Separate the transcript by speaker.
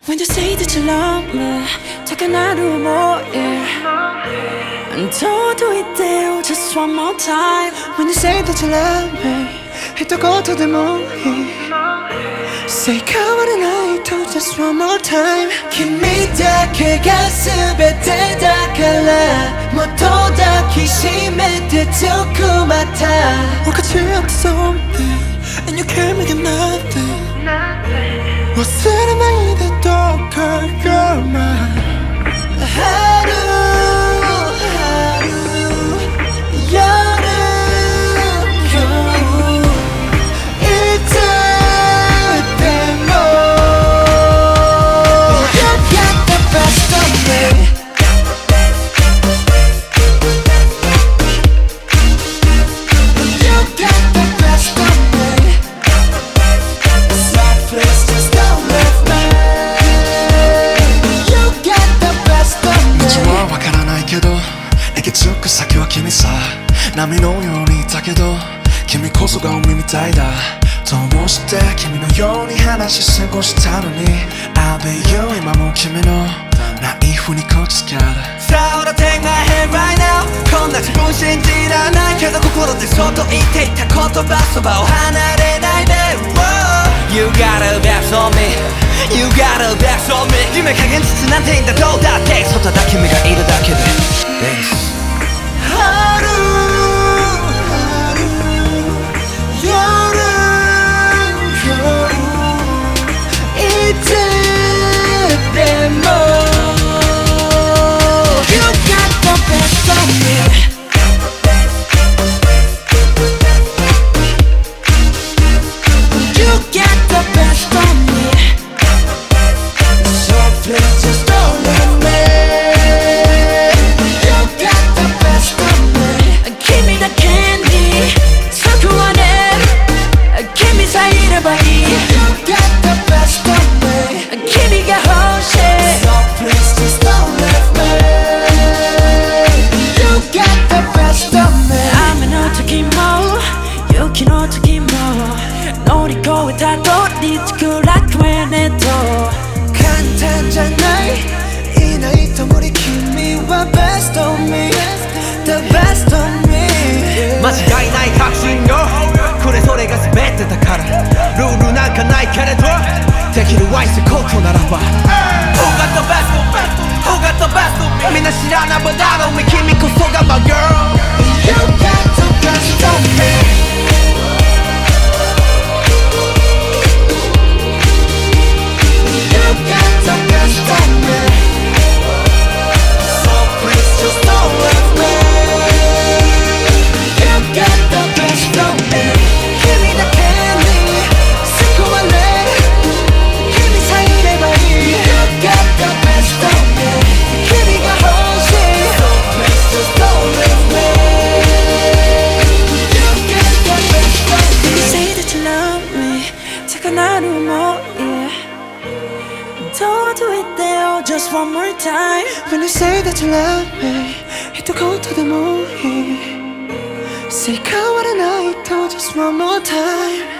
Speaker 1: When you say that you love me, tak은 하루 뭐해 And don't do it there just one more time.
Speaker 2: When you say that you love me 해도 고토도 뭐해 Say変わらないと just one more time 君だけ가슴에 대다からもっと抱きしめて強くまた俺같이 up to something And you can't make it nothing忘れないでどうか You're mine 하루 하루 여름 겨울 이틀 때모 You got the best of me You got the best of me So please just don't leave me You got the best of me
Speaker 3: 道はわからないけど行き着く先は君さ波のようにいたけど君こそが海みたいだどうして君のように話し過ごしたのに I'll be you 今も君のナイフにこき使う
Speaker 4: さあ俺 take my hand right now こんな自分信じらないけど心でそっと言っていた言葉そばを離れないで、You got a best on me You got a best on me 夢加減つつなんていいんだどうだって外だ君がいるだけで Thanks
Speaker 2: 하루 하루 여름 겨울 이틀 때모 You got the best of me You got the best of me So please just don't leave me You got the best of me
Speaker 1: Give me the candy 상큼한 애君さえいればいい
Speaker 2: You got the best of me
Speaker 1: 君が欲しい
Speaker 2: So please just don't leave me You got the best of me
Speaker 1: 雨の時も雪の時も乗り越えたどり着く楽園へと
Speaker 2: 簡単じゃないいないと無理君は best of me The best of me
Speaker 4: 間違いない確信よこれそれが全てだからルールなんかないけれどできる愛すことならば Who got the best of me Who got the best of me みんな知らないばだろう君こそが my girl
Speaker 2: You got the best of me You got the best of me So please just don't leave me You got the best of me 君だけに救われ君さえいればいい You got the best of me 君が欲しい So please just don't leave me You got the best of
Speaker 1: You
Speaker 2: me
Speaker 1: say that you love me tak은 하루 뭐해 Don't do it there just one more time.
Speaker 2: When you say that you love me 해도 고토도 뭐해 Say変わらないと just one more time